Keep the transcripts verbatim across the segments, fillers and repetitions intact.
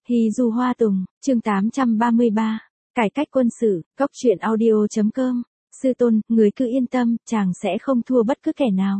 Hy Du Hoa Tùng, chương tám trăm ba mươi ba, cải cách quân sự, cốc truyện audio.com, sư tôn, người cứ yên tâm, chàng sẽ không thua bất cứ kẻ nào.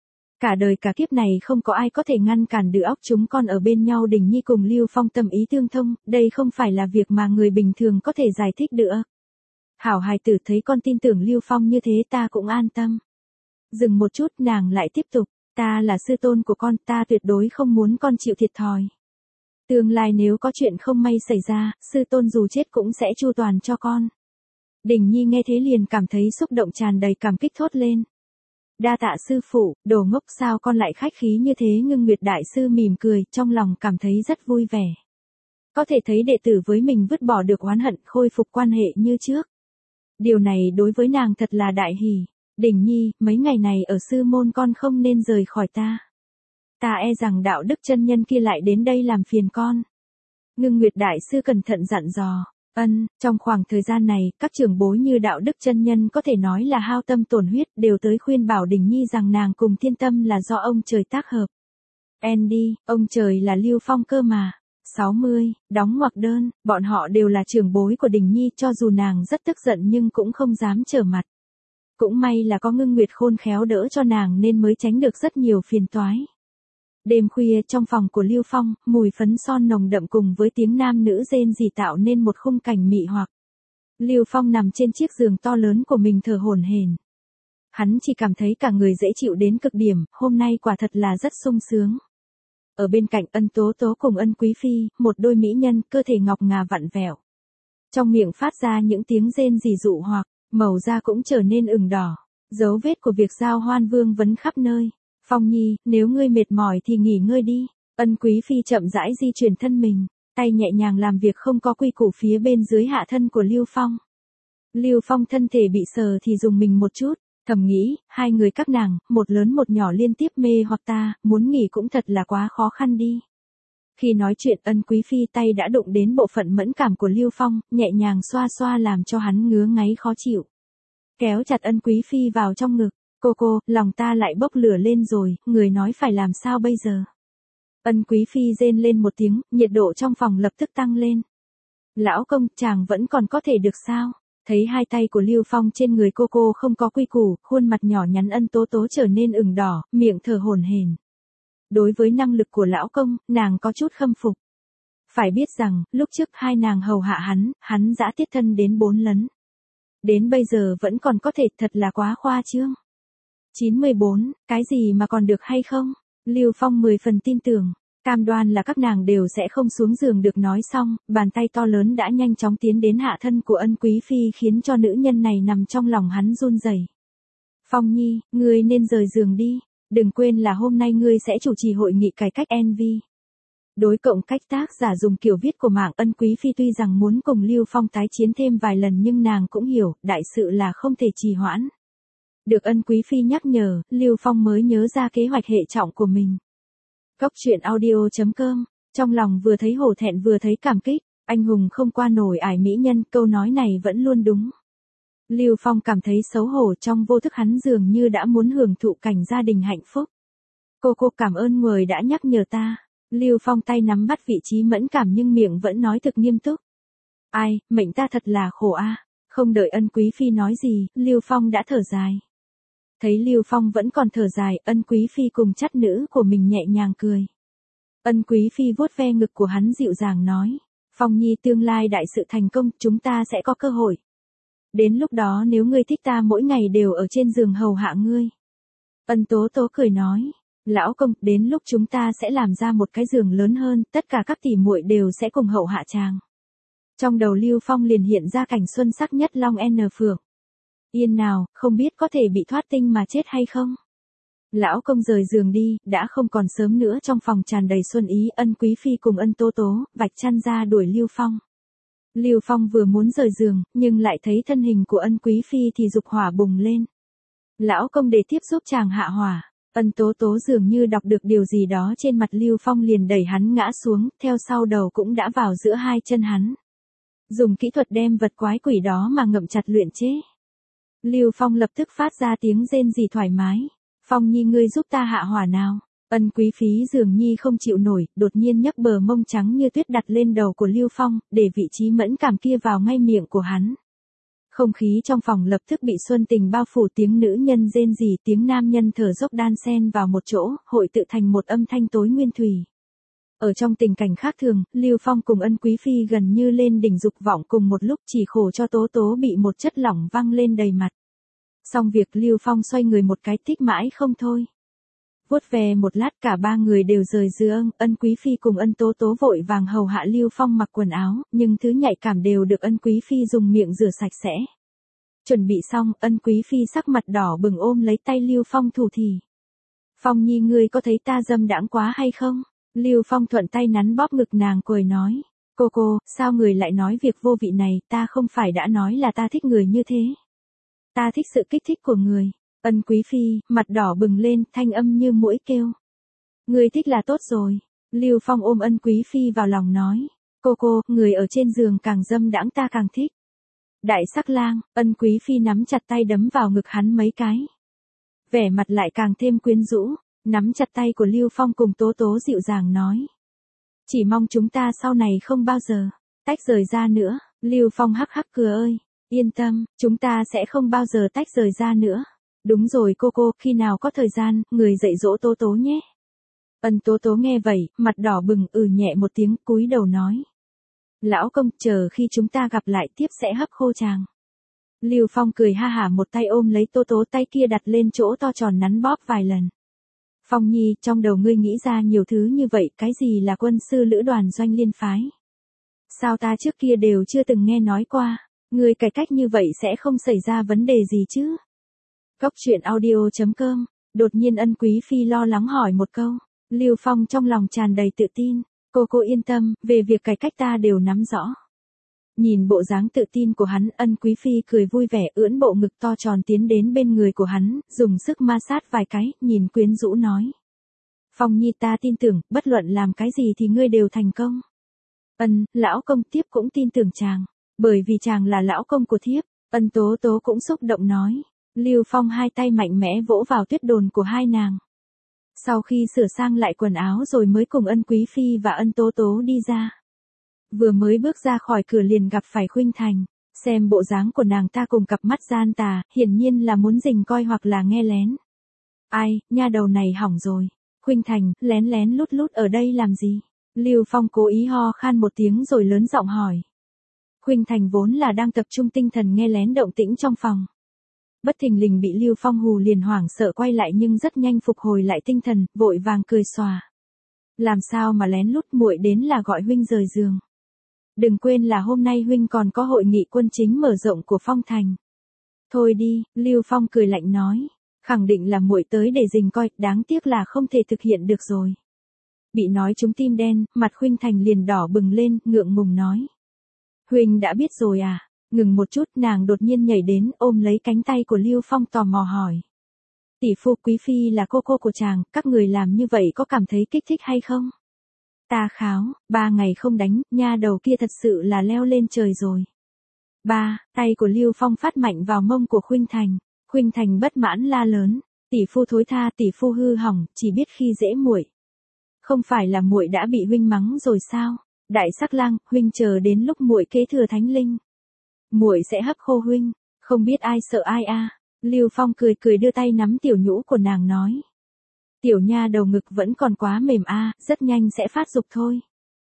Cả đời cả kiếp này không có ai có thể ngăn cản được óc chúng con ở bên nhau. Đình Nhi cùng Lưu Phong tâm ý tương thông, đây không phải là việc mà người bình thường có thể giải thích được. Hảo hài tử thấy con tin tưởng Lưu Phong như thế ta cũng an tâm. Dừng một chút nàng lại tiếp tục, ta là sư tôn của con, ta tuyệt đối không muốn con chịu thiệt thòi. Tương lai nếu có chuyện không may xảy ra, sư tôn dù chết cũng sẽ chu toàn cho con. Đình Nhi nghe thế liền cảm thấy xúc động tràn đầy cảm kích thốt lên. Đa tạ sư phụ, đồ ngốc sao con lại khách khí như thế. Ngưng Nguyệt đại sư mỉm cười, trong lòng cảm thấy rất vui vẻ. Có thể thấy đệ tử với mình vứt bỏ được oán hận, khôi phục quan hệ như trước. Điều này đối với nàng thật là đại hỷ. Đình Nhi, mấy ngày này ở sư môn con không nên rời khỏi ta. Ta e rằng đạo đức chân nhân kia lại đến đây làm phiền con. Ngưng Nguyệt đại sư cẩn thận dặn dò. Ân, trong khoảng thời gian này, các trưởng bối như đạo đức chân nhân có thể nói là hao tâm tổn huyết, đều tới khuyên bảo Đình Nhi rằng nàng cùng Thiên Tâm là do ông trời tác hợp. Andy, ông trời là Lưu Phong cơ mà. sáu mươi, đóng ngoặc đơn, bọn họ đều là trưởng bối của Đình Nhi, cho dù nàng rất tức giận nhưng cũng không dám trở mặt. Cũng may là có Ngưng Nguyệt khôn khéo đỡ cho nàng nên mới tránh được rất nhiều phiền toái. Đêm khuya trong phòng của Lưu Phong, mùi phấn son nồng đậm cùng với tiếng nam nữ rên rỉ tạo nên một khung cảnh mị hoặc. Lưu Phong nằm trên chiếc giường to lớn của mình thở hổn hển. Hắn chỉ cảm thấy cả người dễ chịu đến cực điểm, hôm nay quả thật là rất sung sướng. Ở bên cạnh Ân Tố Tố cùng Ân Quý Phi, một đôi mỹ nhân, cơ thể ngọc ngà vặn vẹo. Trong miệng phát ra những tiếng rên rỉ dụ hoặc, màu da cũng trở nên ửng đỏ. Dấu vết của việc giao hoan vương vấn khắp nơi. Phong Nhi, nếu ngươi mệt mỏi thì nghỉ ngơi đi. Ân Quý Phi chậm rãi di chuyển thân mình, tay nhẹ nhàng làm việc không có quy củ phía bên dưới hạ thân của Lưu Phong. Lưu Phong thân thể bị sờ thì dùng mình một chút, thầm nghĩ, hai người các nàng, một lớn một nhỏ liên tiếp mê hoặc ta, muốn nghỉ cũng thật là quá khó khăn đi. Khi nói chuyện Ân Quý Phi tay đã đụng đến bộ phận mẫn cảm của Lưu Phong, nhẹ nhàng xoa xoa làm cho hắn ngứa ngáy khó chịu. Kéo chặt Ân Quý Phi vào trong ngực. Cô cô, lòng ta lại bốc lửa lên rồi, người nói phải làm sao bây giờ? Ân Quý Phi rên lên một tiếng, nhiệt độ trong phòng lập tức tăng lên. Lão công, chàng vẫn còn có thể được sao? Thấy hai tay của Lưu Phong trên người cô cô không có quy củ, khuôn mặt nhỏ nhắn Ân Tố Tố trở nên ửng đỏ, miệng thở hổn hển. Đối với năng lực của lão công, nàng có chút khâm phục. Phải biết rằng, lúc trước hai nàng hầu hạ hắn, hắn dã tiết thân đến bốn lấn. Đến bây giờ vẫn còn có thể, thật là quá khoa trương. chín mươi bốn, cái gì mà còn được hay không? Lưu Phong mười phần tin tưởng, cam đoan là các nàng đều sẽ không xuống giường được. Nói xong, bàn tay to lớn đã nhanh chóng tiến đến hạ thân của Ân Quý Phi khiến cho nữ nhân này nằm trong lòng hắn run rẩy. Phong Nhi, ngươi nên rời giường đi, đừng quên là hôm nay ngươi sẽ chủ trì hội nghị cải cách en vê. Đối cộng cách tác giả dùng kiểu viết của mạng Ân Quý Phi tuy rằng muốn cùng Lưu Phong tái chiến thêm vài lần nhưng nàng cũng hiểu, đại sự là không thể trì hoãn. Được Ân Quý Phi nhắc nhở, Lưu Phong mới nhớ ra kế hoạch hệ trọng của mình. Cốc truyện audio.com, trong lòng vừa thấy hổ thẹn vừa thấy cảm kích, anh hùng không qua nổi ải mỹ nhân, câu nói này vẫn luôn đúng. Lưu Phong cảm thấy xấu hổ, trong vô thức hắn dường như đã muốn hưởng thụ cảnh gia đình hạnh phúc. Cô cô cảm ơn người đã nhắc nhở ta. Lưu Phong tay nắm bắt vị trí mẫn cảm nhưng miệng vẫn nói thực nghiêm túc. Ai, mệnh ta thật là khổ a. Không đợi Ân Quý Phi nói gì, Lưu Phong đã thở dài. Thấy Lưu Phong vẫn còn thở dài, Ân Quý Phi cùng chắt nữ của mình nhẹ nhàng cười. Ân Quý Phi vuốt ve ngực của hắn dịu dàng nói, Phong Nhi, tương lai đại sự thành công, chúng ta sẽ có cơ hội. Đến lúc đó nếu ngươi thích ta mỗi ngày đều ở trên giường hầu hạ ngươi. Ân Tố Tố cười nói, lão công, đến lúc chúng ta sẽ làm ra một cái giường lớn hơn, tất cả các tỷ muội đều sẽ cùng hầu hạ chàng. Trong đầu Lưu Phong liền hiện ra cảnh xuân sắc nhất Long N Phượng. Yên nào, không biết có thể bị thoát tinh mà chết hay không? Lão công rời giường đi, đã không còn sớm nữa. Trong phòng tràn đầy xuân ý, Ân Quý Phi cùng Ân Tố Tố, vạch chăn ra đuổi Lưu Phong. Lưu Phong vừa muốn rời giường, nhưng lại thấy thân hình của Ân Quý Phi thì dục hỏa bùng lên. Lão công để tiếp giúp chàng hạ hỏa. Ân Tố Tố dường như đọc được điều gì đó trên mặt Lưu Phong liền đẩy hắn ngã xuống, theo sau đầu cũng đã vào giữa hai chân hắn. Dùng kỹ thuật đem vật quái quỷ đó mà ngậm chặt luyện chế. Lưu Phong lập tức phát ra tiếng rên rỉ thoải mái. Phong Nhi, ngươi giúp ta hạ hỏa nào. Ân Quý Phi dường như không chịu nổi, đột nhiên nhấc bờ mông trắng như tuyết đặt lên đầu của Lưu Phong, để vị trí mẫn cảm kia vào ngay miệng của hắn. Không khí trong phòng lập tức bị xuân tình bao phủ, tiếng nữ nhân rên rỉ, tiếng nam nhân thở dốc đan xen vào một chỗ, hội tụ thành một âm thanh tối nguyên thủy. Ở trong tình cảnh khác thường, Lưu Phong cùng Ân Quý Phi gần như lên đỉnh dục vọng cùng một lúc, chỉ khổ cho Tố Tố bị một chất lỏng văng lên đầy mặt. Xong việc, Lưu Phong xoay người một cái thích mãi không thôi. Vuốt về một lát cả ba người đều rời giường, Ân Quý Phi cùng Ân Tố Tố vội vàng hầu hạ Lưu Phong mặc quần áo, nhưng thứ nhạy cảm đều được Ân Quý Phi dùng miệng rửa sạch sẽ. Chuẩn bị xong, Ân Quý Phi sắc mặt đỏ bừng ôm lấy tay Lưu Phong thủ thỉ. Phong Nhi, ngươi có thấy ta dâm đãng quá hay không? Lưu Phong thuận tay nắn bóp ngực nàng cười nói. Cô cô, sao người lại nói việc vô vị này, ta không phải đã nói là ta thích người như thế. Ta thích sự kích thích của người. Ân Quý Phi, mặt đỏ bừng lên, thanh âm như muỗi kêu. Người thích là tốt rồi. Lưu Phong ôm Ân Quý Phi vào lòng nói. Cô cô, người ở trên giường càng dâm đãng ta càng thích. Đại sắc lang, Ân Quý Phi nắm chặt tay đấm vào ngực hắn mấy cái. Vẻ mặt lại càng thêm quyến rũ, nắm chặt tay của Lưu Phong cùng Tố Tố dịu dàng nói. Chỉ mong chúng ta sau này không bao giờ tách rời ra nữa. Lưu Phong hắc hắc cười ơi. Yên tâm, chúng ta sẽ không bao giờ tách rời ra nữa. Đúng rồi cô cô, khi nào có thời gian, người dạy dỗ Tố Tố nhé. Ân Tố Tố nghe vậy, mặt đỏ bừng, ừ nhẹ một tiếng, cúi đầu nói. Lão công, chờ khi chúng ta gặp lại tiếp sẽ hấp khô chàng. Lưu Phong cười ha hả, một tay ôm lấy Tố Tố, tay kia đặt lên chỗ to tròn nắn bóp vài lần. Phong Nhi, trong đầu ngươi nghĩ ra nhiều thứ như vậy, cái gì là quân sư lữ đoàn doanh liên phái? Sao ta trước kia đều chưa từng nghe nói qua, ngươi cải cách như vậy sẽ không xảy ra vấn đề gì chứ? Cốc truyện audio chấm com, đột nhiên Ân Quý Phi lo lắng hỏi một câu. Lưu Phong trong lòng tràn đầy tự tin, cô cô yên tâm, về việc cải cách ta đều nắm rõ. Nhìn bộ dáng tự tin của hắn, Ân Quý Phi cười vui vẻ, ưỡn bộ ngực to tròn tiến đến bên người của hắn, dùng sức ma sát vài cái, nhìn quyến rũ nói. Phong Nhi, ta tin tưởng, bất luận làm cái gì thì ngươi đều thành công. Ân, lão công, tiếp cũng tin tưởng chàng, bởi vì chàng là lão công của thiếp. Ân Tố Tố cũng xúc động nói. Lưu Phong hai tay mạnh mẽ vỗ vào tuyết đồn của hai nàng. Sau khi sửa sang lại quần áo rồi mới cùng Ân Quý Phi và Ân Tố Tố đi ra. Vừa mới bước ra khỏi cửa liền gặp phải Khuynh Thành, xem bộ dáng của nàng ta cùng cặp mắt gian tà, hiển nhiên là muốn rình coi hoặc là nghe lén. Ai, nha đầu này hỏng rồi. Khuynh Thành, lén lén lút lút ở đây làm gì? Lưu Phong cố ý ho khan một tiếng rồi lớn giọng hỏi. Khuynh Thành vốn là đang tập trung tinh thần nghe lén động tĩnh trong phòng. Bất thình lình bị Lưu Phong hù liền hoảng sợ quay lại nhưng rất nhanh phục hồi lại tinh thần, vội vàng cười xòa. Làm sao mà lén lút, muội đến là gọi huynh rời giường. Đừng quên là hôm nay huynh còn có hội nghị quân chính mở rộng của Phong Thành. Thôi đi, Lưu Phong cười lạnh nói, khẳng định là muội tới để rình coi, đáng tiếc là không thể thực hiện được rồi. Bị nói trúng tim đen, mặt Khuynh Thành liền đỏ bừng lên, ngượng ngùng nói. Huynh đã biết rồi à? Ngừng một chút, nàng đột nhiên nhảy đến, ôm lấy cánh tay của Lưu Phong tò mò hỏi. Tỷ phu, Quý Phi là cô cô của chàng, các người làm như vậy có cảm thấy kích thích hay không? Ta kháo, ba ngày không đánh, nha đầu kia thật sự là leo lên trời rồi. Ba, tay của Lưu Phong phát mạnh vào mông của Khuynh Thành. Khuynh Thành bất mãn la lớn, tỷ phu thối tha, tỷ phu hư hỏng, chỉ biết khi dễ muội. Không phải là muội đã bị huynh mắng rồi sao? Đại sắc lang, huynh chờ đến lúc muội kế thừa thánh linh. Muội sẽ hấp khô huynh, không biết ai sợ ai a. À. Lưu Phong cười cười đưa tay nắm tiểu nhũ của nàng nói. Tiểu nha đầu ngực vẫn còn quá mềm a, à, rất nhanh sẽ phát dục thôi.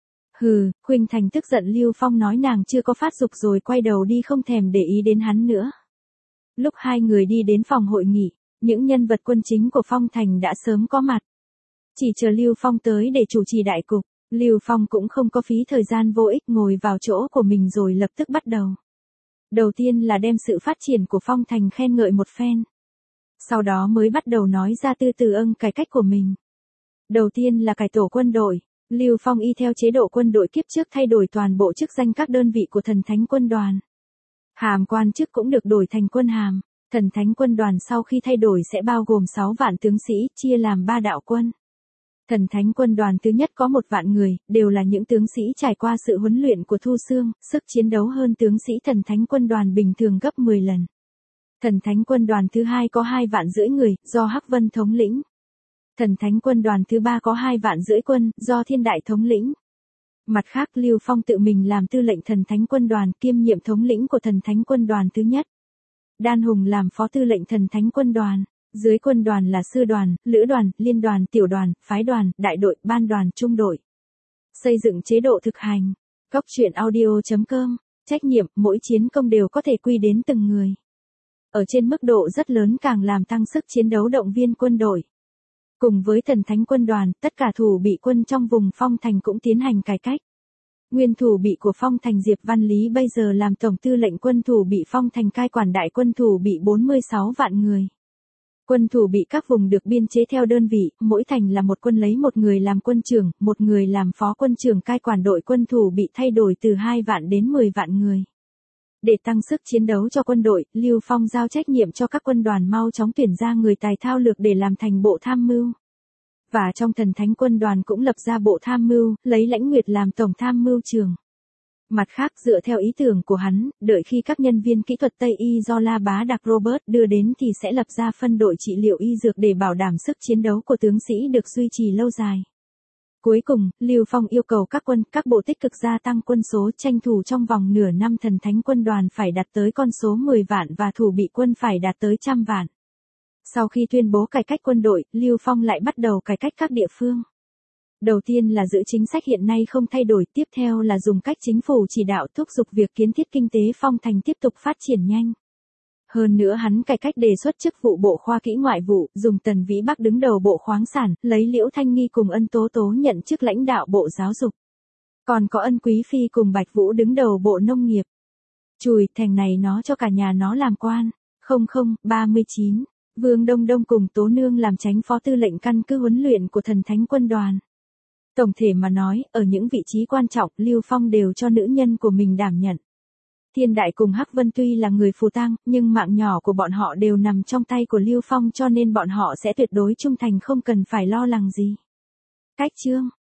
Hừ, Khuynh Thành tức giận Lưu Phong nói nàng chưa có phát dục rồi quay đầu đi không thèm để ý đến hắn nữa. Lúc hai người đi đến phòng hội nghị, những nhân vật quân chính của Phong Thành đã sớm có mặt. Chỉ chờ Lưu Phong tới để chủ trì đại cục, Lưu Phong cũng không có phí thời gian vô ích ngồi vào chỗ của mình rồi lập tức bắt đầu. Đầu tiên là đem sự phát triển của Phong Thành khen ngợi một phen. Sau đó mới bắt đầu nói ra tư từ ưng cải cách của mình. Đầu tiên là cải tổ quân đội, Lưu Phong y theo chế độ quân đội kiếp trước thay đổi toàn bộ chức danh các đơn vị của thần thánh quân đoàn. Hàm quan chức cũng được đổi thành quân hàm, thần thánh quân đoàn sau khi thay đổi sẽ bao gồm sáu vạn tướng sĩ, chia làm ba đạo quân. Thần thánh quân đoàn thứ nhất có một vạn người, đều là những tướng sĩ trải qua sự huấn luyện của Thu Xương, sức chiến đấu hơn tướng sĩ thần thánh quân đoàn bình thường gấp mười lần. Thần thánh quân đoàn thứ hai có hai vạn rưỡi người, do Hắc Vân thống lĩnh. Thần thánh quân đoàn thứ ba có hai vạn rưỡi quân, do Thiên Đại thống lĩnh. Mặt khác Lưu Phong tự mình làm tư lệnh thần thánh quân đoàn, kiêm nhiệm thống lĩnh của thần thánh quân đoàn thứ nhất. Đan Hùng làm phó tư lệnh thần thánh quân đoàn. Dưới quân đoàn là sư đoàn, lữ đoàn, liên đoàn, tiểu đoàn, phái đoàn, đại đội, ban đoàn, trung đội. Xây dựng chế độ thực hành. Góc truyện audio chấm com. Trách nhiệm, mỗi chiến công đều có thể quy đến từng người. Ở trên mức độ rất lớn càng làm tăng sức chiến đấu động viên quân đội. Cùng với thần thánh quân đoàn, tất cả thủ bị quân trong vùng Phong Thành cũng tiến hành cải cách. Nguyên thủ bị của Phong Thành Diệp Văn Lý bây giờ làm tổng tư lệnh quân thủ bị Phong Thành cai quản đại quân thủ bị bốn mươi sáu vạn người. Quân thủ bị các vùng được biên chế theo đơn vị, mỗi thành là một quân lấy một người làm quân trưởng, một người làm phó quân trưởng cai quản đội quân thủ bị thay đổi từ hai vạn đến mười vạn người. Để tăng sức chiến đấu cho quân đội, Lưu Phong giao trách nhiệm cho các quân đoàn mau chóng tuyển ra người tài thao lược để làm thành bộ tham mưu. Và trong thần thánh quân đoàn cũng lập ra bộ tham mưu, lấy Lãnh Nguyệt làm tổng tham mưu trưởng. Mặt khác dựa theo ý tưởng của hắn, đợi khi các nhân viên kỹ thuật Tây Y do La Bá Đặc Robert đưa đến thì sẽ lập ra phân đội trị liệu y dược để bảo đảm sức chiến đấu của tướng sĩ được duy trì lâu dài. Cuối cùng, Lưu Phong yêu cầu các quân, các bộ tích cực gia tăng quân số, tranh thủ trong vòng nửa năm thần thánh quân đoàn phải đạt tới con số mười vạn và thủ bị quân phải đạt tới trăm vạn. Sau khi tuyên bố cải cách quân đội, Lưu Phong lại bắt đầu cải cách các địa phương. Đầu tiên là giữ chính sách hiện nay không thay đổi, tiếp theo là dùng cách chính phủ chỉ đạo thúc giục việc kiến thiết kinh tế Phong Thành tiếp tục phát triển nhanh. Hơn nữa hắn cải cách đề xuất chức vụ bộ khoa kỹ ngoại vụ, dùng Tần Vĩ Bắc đứng đầu bộ khoáng sản, lấy Liễu Thanh Nghi cùng Ân Tố Tố nhận chức lãnh đạo bộ giáo dục. Còn có Ân Quý Phi cùng Bạch Vũ đứng đầu bộ nông nghiệp. Chùi, thằng này nó cho cả nhà nó làm quan. không không ba mươi chín, Vương Đông Đông cùng Tố Nương làm chánh phó tư lệnh căn cứ huấn luyện của thần thánh quân đoàn. Tổng thể mà nói, ở những vị trí quan trọng, Lưu Phong đều cho nữ nhân của mình đảm nhận. Thiên Đại cùng Hắc Vân tuy là người phù tang, nhưng mạng nhỏ của bọn họ đều nằm trong tay của Lưu Phong cho nên bọn họ sẽ tuyệt đối trung thành không cần phải lo lắng gì. Cách chương